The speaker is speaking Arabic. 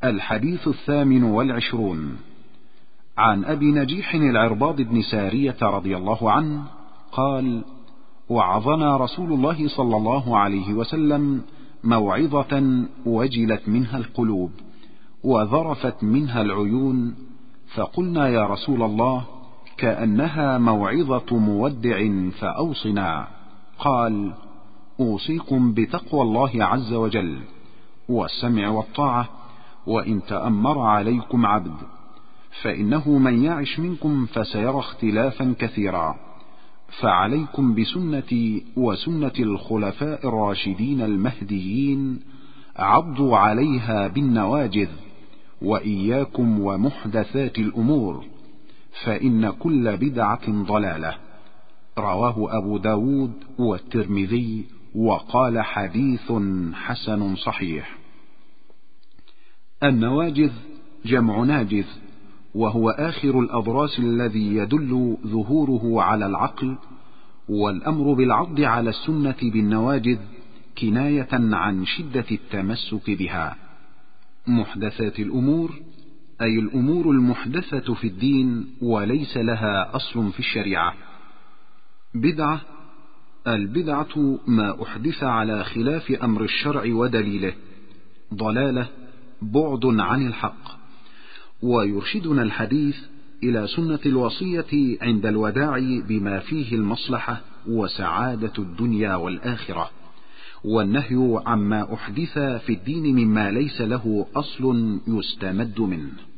الحديث 28 عن أبي نجيح العرباض بن سارية رضي الله عنه قال: وعظنا رسول الله صلى الله عليه وسلم موعظة وجلت منها القلوب وذرفت منها العيون، فقلنا يا رسول الله كأنها موعظة مودع فأوصنا. قال: أوصيكم بتقوى الله عز وجل والسمع والطاعة، وإن تأمر عليكم عبد، فإنه من يعش منكم فسيرى اختلافا كثيرا، فعليكم بسنتي وسنة الخلفاء الراشدين المهديين، عضوا عليها بالنواجذ، وإياكم ومحدثات الأمور، فإن كل بدعة ضلالة. رواه أبو داود والترمذي، وقال حديث حسن صحيح. النواجذ جمع ناجذ، وهو آخر الأضراس الذي يدل ظهوره على العقل، والأمر بالعض على السنة بالنواجذ كناية عن شدة التمسك بها. محدثات الأمور أي الأمور المحدثة في الدين وليس لها أصل في الشريعة. بدعة: البدعة ما أحدث على خلاف أمر الشرع ودليله. ضلالة: بعد عن الحق. ويرشدنا الحديث إلى سنة الوصية عند الوداع بما فيه المصلحة وسعادة الدنيا والآخرة، والنهي عما أحدث في الدين مما ليس له أصل يستمد منه.